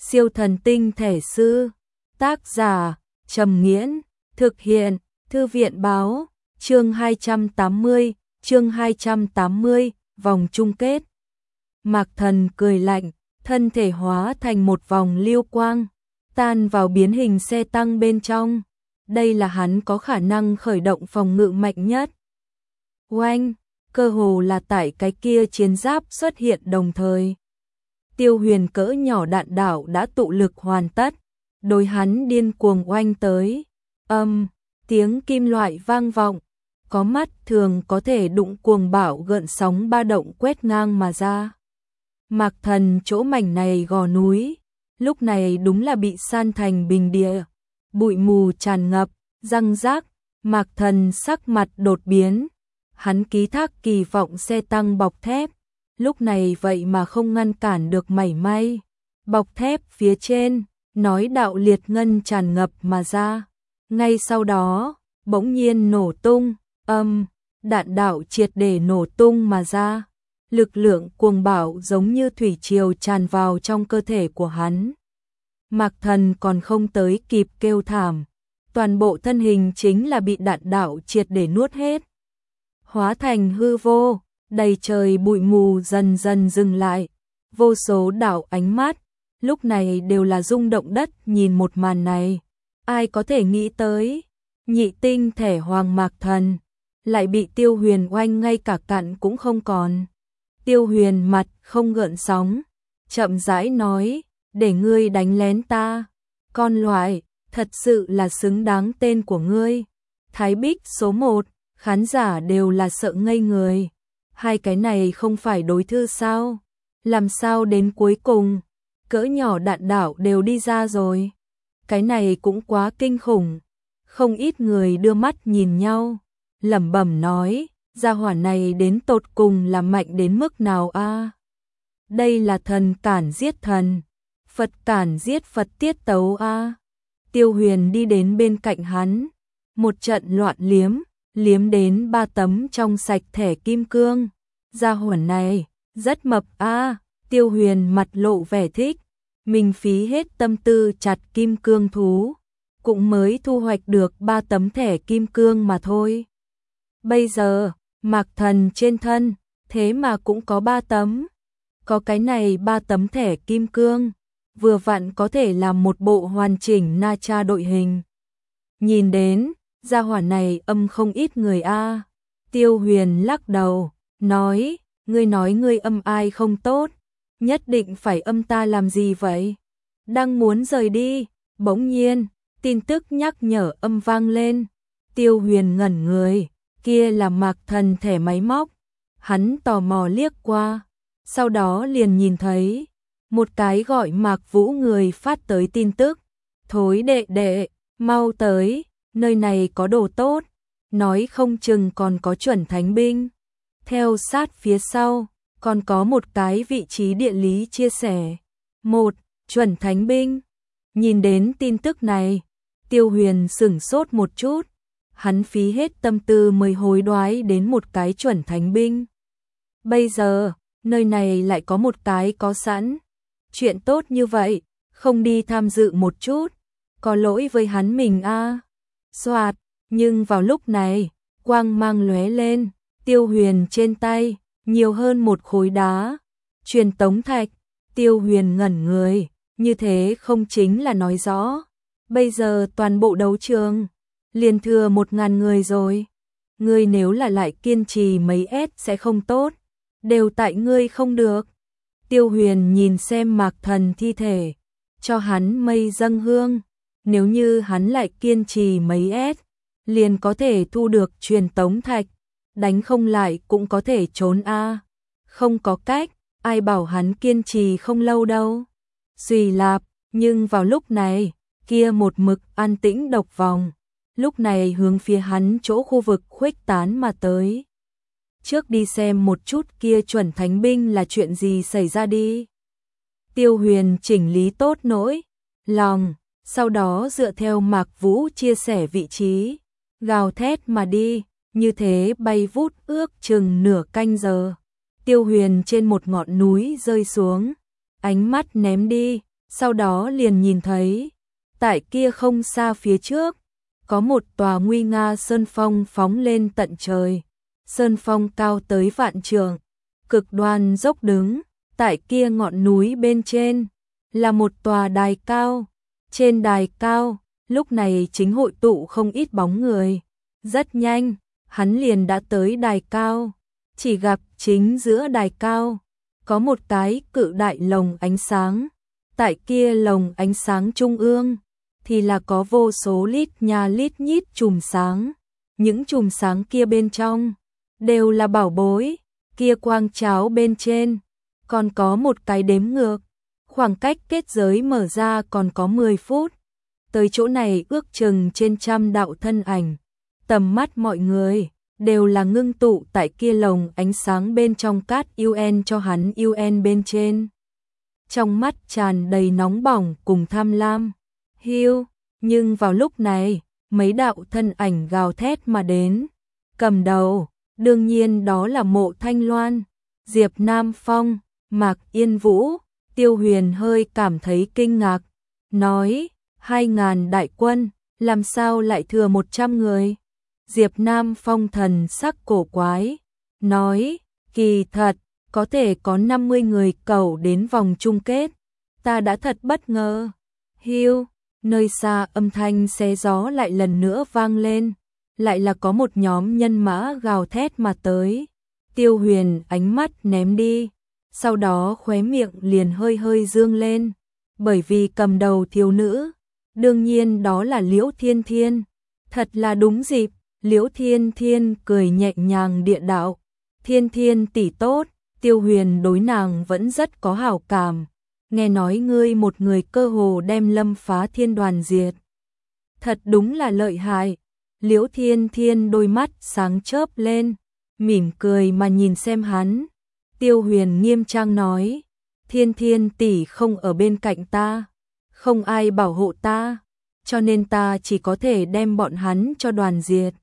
Siêu thần tinh thể sư. Tác giả Trầm Nghiễn. Thực hiện Thư viện Báo. Chương 280, vòng chung kết. Mạc Thần cười lạnh, thân thể hóa thành một vòng lưu quang, tan vào biến hình xe tăng bên trong. Đây là hắn có khả năng khởi động phòng ngự mạnh nhất. Oanh, cơ hồ là tại cái kia chiến giáp xuất hiện đồng thời. Tiêu Huyền cỡ nhỏ đạn đạo đã tụ lực hoàn tất, đối hắn điên cuồng oanh tới. Tiếng kim loại vang vọng, có mắt thường có thể đụng cuồng bạo gợn sóng ba động quét ngang mà ra. Mạc Thần chỗ mảnh này gò núi, lúc này đúng là bị san thành bình địa, bụi mù tràn ngập, răng rác. Mạc Thần sắc mặt đột biến, hắn ký thác kỳ vọng xe tăng bọc thép, lúc này vậy mà không ngăn cản được mảy may. Bọc thép phía trên, nói đạo liệt ngân tràn ngập mà ra. Ngay sau đó, bỗng nhiên nổ tung, đạn đạo triệt để nổ tung mà ra. Lực lượng cuồng bạo giống như thủy triều tràn vào trong cơ thể của hắn. Mạc Thần còn không tới kịp kêu thảm, toàn bộ thân hình chính là bị đạn đạo triệt để nuốt hết. Hóa thành hư vô, đầy trời bụi mù dần dần dừng lại. Vô số đạo ánh mắt, lúc này đều là rung động đất nhìn một màn này. Ai có thể nghĩ tới, nhị tinh thể hoàng Mạc Thần lại bị Tiêu Huyền oanh ngay cả cặn cũng không còn. Tiêu Huyền mặt không gợn sóng, chậm rãi nói, để ngươi đánh lén ta, con loại, thật sự là xứng đáng tên của ngươi. Thái Bích số 1, khán giả đều là sợ ngây người. Hai cái này không phải đối thư sao? Làm sao đến cuối cùng, cỡ nhỏ đạn đạo đều đi ra rồi? Cái này cũng quá kinh khủng. Không ít người đưa mắt nhìn nhau, lẩm bẩm nói, gia hỏa này đến tột cùng là mạnh đến mức nào a? Đây là thần cản giết thần, Phật cản giết Phật tiết tấu a. Tiêu Huyền đi đến bên cạnh hắn, một trận loạn liếm đến 3 tấm trong sạch thẻ kim cương. Gia hỏa này rất mập a. Tiêu Huyền mặt lộ vẻ thích, mình phí hết tâm tư chặt kim cương thú, cũng mới thu hoạch được 3 tấm thẻ kim cương mà thôi. Bây giờ, Mạc Thần trên thân, thế mà cũng có 3 tấm. Có cái này 3 tấm thẻ kim cương, vừa vặn có thể làm một bộ hoàn chỉnh Na Cha đội hình. Nhìn đến, gia hỏa này không ít người a. Tiêu Huyền lắc đầu, nói, ngươi âm ai không tốt, nhất định phải ta làm gì vậy? Đang muốn rời đi, bỗng nhiên, tin tức nhắc nhở vang lên. Tiêu Huyền ngẩn người, kia là Mạc Thần thẻ máy móc. Hắn tò mò liếc qua, sau đó liền nhìn thấy một cái gọi Mạc Vũ người phát tới tin tức. Thối đệ đệ, mau tới, nơi này có đồ tốt, nói không chừng còn có chuẩn thánh binh. Theo sát phía sau, còn có một cái vị trí địa lý chia sẻ. Một, chuẩn thánh binh. Nhìn đến tin tức này, Tiêu Huyền sửng sốt một chút. Hắn phí hết tâm tư mới hối đoái đến một cái chuẩn thánh binh. Bây giờ, nơi này lại có một cái có sẵn. Chuyện tốt như vậy, không đi tham dự một chút, có lỗi với hắn mình a. Soạt, nhưng vào lúc này, quang mang lóe lên, Tiêu Huyền trên tay nhiều hơn một khối đá. Truyền tống thạch. Tiêu Huyền ngẩn người, như thế không chính là nói rõ, bây giờ toàn bộ đấu trường liền thừa 1000 người rồi. Ngươi nếu là lại kiên trì mấy S sẽ không tốt, đều tại ngươi không được. Tiêu Huyền nhìn xem Mạc Thần thi thể, cho hắn mây dâng hương. Nếu như hắn lại kiên trì mấy S, liền có thể thu được truyền tống thạch, đánh không lại cũng có thể trốn a. Không có cách, ai bảo hắn kiên trì không lâu đâu. Xùy lạp, nhưng vào lúc này, kia một mực an tĩnh độc vòng, lúc này hướng phía hắn chỗ khu vực khuếch tán mà tới. Trước đi xem một chút kia chuẩn thánh binh là chuyện gì xảy ra đi. Tiêu Huyền chỉnh lý tốt nỗi lòng, sau đó dựa theo Mạc Vũ chia sẻ vị trí, gào thét mà đi, như thế bay vút ước chừng nửa canh giờ. Tiêu Huyền trên một ngọn núi rơi xuống, ánh mắt ném đi, sau đó liền nhìn thấy, tại kia không xa phía trước, có một tòa nguy nga sơn phong phóng lên tận trời. Sơn phong cao tới vạn trượng, cực đoan dốc đứng, tại kia ngọn núi bên trên là một tòa đài cao. Trên đài cao, lúc này chính hội tụ không ít bóng người. Rất nhanh, hắn liền đã tới đài cao, chỉ gặp chính giữa đài cao có một cái cự đại lồng ánh sáng. Tại kia lồng ánh sáng trung ương thì là có vô số lít nha lít nhít chùm sáng. Những chùm sáng kia bên trong đều là bảo bối, kia quang cháo bên trên còn có một cái đếm ngược, khoảng cách kết giới mở ra còn có 10 phút. Tới chỗ này ước chừng trên trăm đạo thân ảnh, tầm mắt mọi người đều là ngưng tụ tại kia lồng ánh sáng bên trong cát UN cho hắn UN bên trên. Trong mắt tràn đầy nóng bỏng cùng tham lam. Hiu, nhưng vào lúc này, mấy đạo thân ảnh gào thét mà đến. Cầm đầu, đương nhiên đó là Mộ Thanh Loan, Diệp Nam Phong, Mạc Yên Vũ. Tiêu Huyền hơi cảm thấy kinh ngạc, nói, 2.000 đại quân, làm sao lại thừa 100 người? Diệp Nam Phong thần sắc cổ quái, nói, kỳ thật, có thể có 50 người cầu đến vòng chung kết, ta đã thật bất ngờ. Hiu, nơi xa âm thanh xé gió lại lần nữa vang lên, lại là có một nhóm nhân mã gào thét mà tới. Tiêu Huyền ánh mắt ném đi, sau đó khóe miệng liền hơi hơi dương lên, bởi vì cầm đầu thiếu nữ, đương nhiên đó là Liễu Thiên Thiên. Thật là đúng dịp, Liễu Thiên Thiên cười nhẹ nhàng địa đạo, Thiên Thiên tỷ tốt. Tiêu Huyền đối nàng vẫn rất có hảo cảm, nghe nói ngươi một người cơ hồ đem Lâm Phá Thiên đoàn diệt. Thật đúng là lợi hại. Liễu Thiên Thiên đôi mắt sáng chớp lên, mỉm cười mà nhìn xem hắn. Tiêu Huyền nghiêm trang nói, Thiên Thiên tỷ không ở bên cạnh ta, không ai bảo hộ ta, cho nên ta chỉ có thể đem bọn hắn cho đoàn diệt.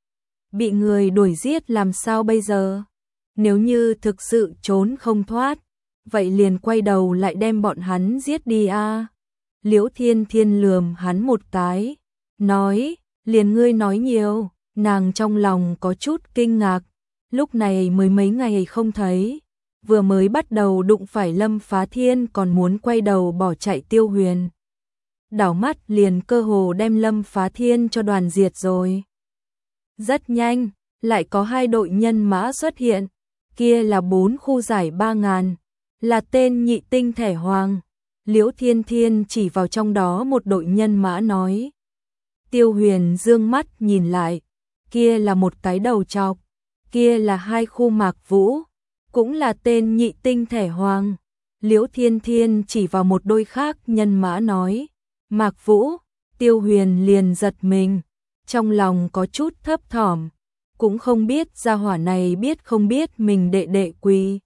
Bị người đuổi giết làm sao bây giờ? Nếu như thực sự trốn không thoát, vậy liền quay đầu lại đem bọn hắn giết đi a. Liễu Thiên Thiên lườm hắn một cái, nói, liền ngươi nói nhiều. Nàng trong lòng có chút kinh ngạc, lúc này mới mấy ngày không thấy, vừa mới bắt đầu đụng phải Lâm Phá Thiên còn muốn quay đầu bỏ chạy. Tiêu Huyền đảo mắt liền cơ hồ đem Lâm Phá Thiên cho đoàn diệt rồi. Rất nhanh, lại có 2 đội nhân mã xuất hiện, kia là 4 khu giải 3.000, là tên nhị tinh thẻ hoàng. Liễu Thiên Thiên chỉ vào trong đó một đội nhân mã nói. Tiêu Huyền dương mắt nhìn lại, kia là một cái đầu trọc, kia là 2 khu Mạc Vũ, cũng là tên nhị tinh thẻ hoàng. Liễu Thiên Thiên chỉ vào một đôi khác nhân mã nói, Mạc Vũ. Tiêu Huyền liền giật mình, trong lòng có chút thấp thỏm, cũng không biết gia hỏa này biết không biết mình đệ đệ quỳ.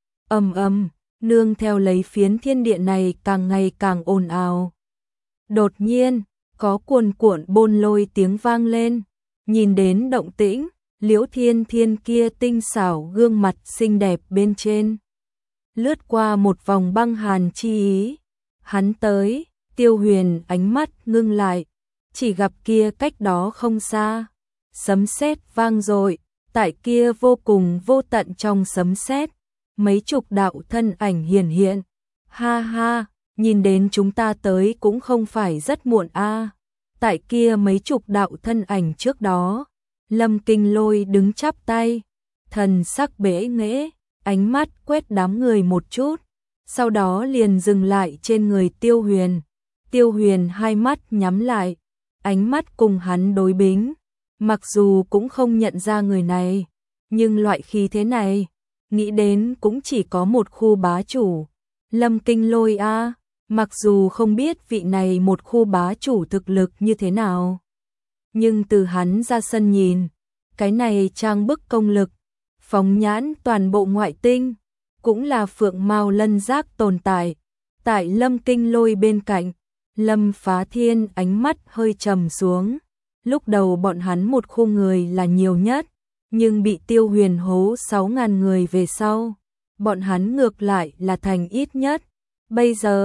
Nương theo lấy phiến thiên địa này càng ngày càng ồn ào. Đột nhiên, có cuồn cuộn bôn lôi tiếng vang lên, nhìn đến động tĩnh, Liễu Thiên Thiên kia tinh xảo gương mặt xinh đẹp bên trên lướt qua một vòng băng hàn chi ý. Hắn tới, Tiêu Huyền ánh mắt ngưng lại, chỉ gặp kia cách đó không xa, sấm sét vang dội, tại kia vô cùng vô tận trong sấm sét, mấy chục đạo thân ảnh hiển hiện. Ha ha, nhìn đến chúng ta tới cũng không phải rất muộn a. Tại kia mấy chục đạo thân ảnh trước đó, Lâm Kinh Lôi đứng chắp tay, thần sắc bẽ nghễ, ánh mắt quét đám người một chút, sau đó liền dừng lại trên người Tiêu Huyền. Tiêu Huyền hai mắt nhắm lại, ánh mắt cùng hắn đối bính, mặc dù cũng không nhận ra người này, nhưng loại khí thế này, nghĩ đến cũng chỉ có một khu bá chủ. Lâm Kinh Lôi a, mặc dù không biết vị này một khu bá chủ thực lực như thế nào, nhưng từ hắn ra sân nhìn, cái này trang bức công lực, phóng nhãn toàn bộ ngoại tinh, cũng là phượng mao lân giác tồn tại. Tại Lâm Kinh Lôi bên cạnh, Lâm Phá Thiên ánh mắt hơi trầm xuống. Lúc đầu bọn hắn một khu người là nhiều nhất, nhưng bị Tiêu Huyền hố 6.000 người về sau, bọn hắn ngược lại là thành ít nhất. Bây giờ,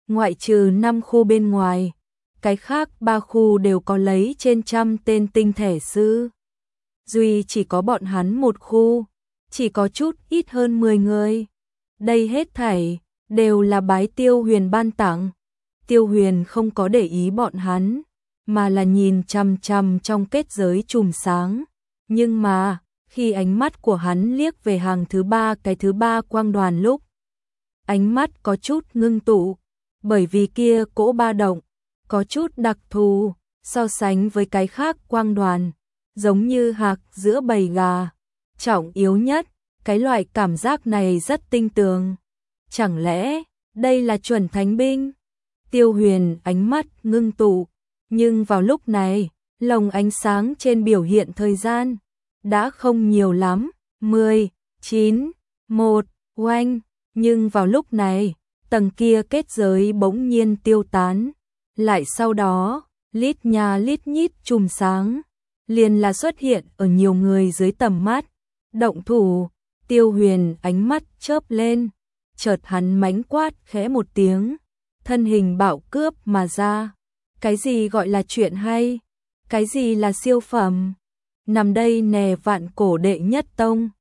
ngoại trừ 5 khu bên ngoài, cái khác 3 khu đều có lấy trên trăm tên tinh thể sư. Duy chỉ có bọn hắn một khu, chỉ có chút ít hơn 10 người. Đây hết thảy đều là bái Tiêu Huyền ban tặng. Tiêu Huyền không có để ý bọn hắn, mà là nhìn chằm chằm trong kết giới chùm sáng. Nhưng mà, khi ánh mắt của hắn liếc về hàng thứ 3, cái thứ 3 quang đoàn lúc, ánh mắt có chút ngưng tụ, bởi vì kia cỗ ba động có chút đặc thù, so sánh với cái khác quang đoàn, giống như hạc giữa bầy gà, trọng yếu nhất, cái loại cảm giác này rất tinh tường. Chẳng lẽ đây là chuẩn thánh binh? Tiêu Huyền ánh mắt ngưng tụ, nhưng vào lúc này, lồng ánh sáng trên biểu hiện thời gian đã không nhiều lắm, 10, 9, 1, oanh, nhưng vào lúc này, tầng kia kết giới bỗng nhiên tiêu tán, lại sau đó, lít nha lít nhít chùm sáng, liền là xuất hiện ở nhiều người dưới tầm mắt. Động thủ, Tiêu Huyền ánh mắt chớp lên, chợt hắn mánh quát khẽ một tiếng, thân hình bạo cướp mà ra. Cái gì gọi là chuyện hay? Cái gì là siêu phẩm? Nằm đây nè, vạn cổ đệ nhất tông,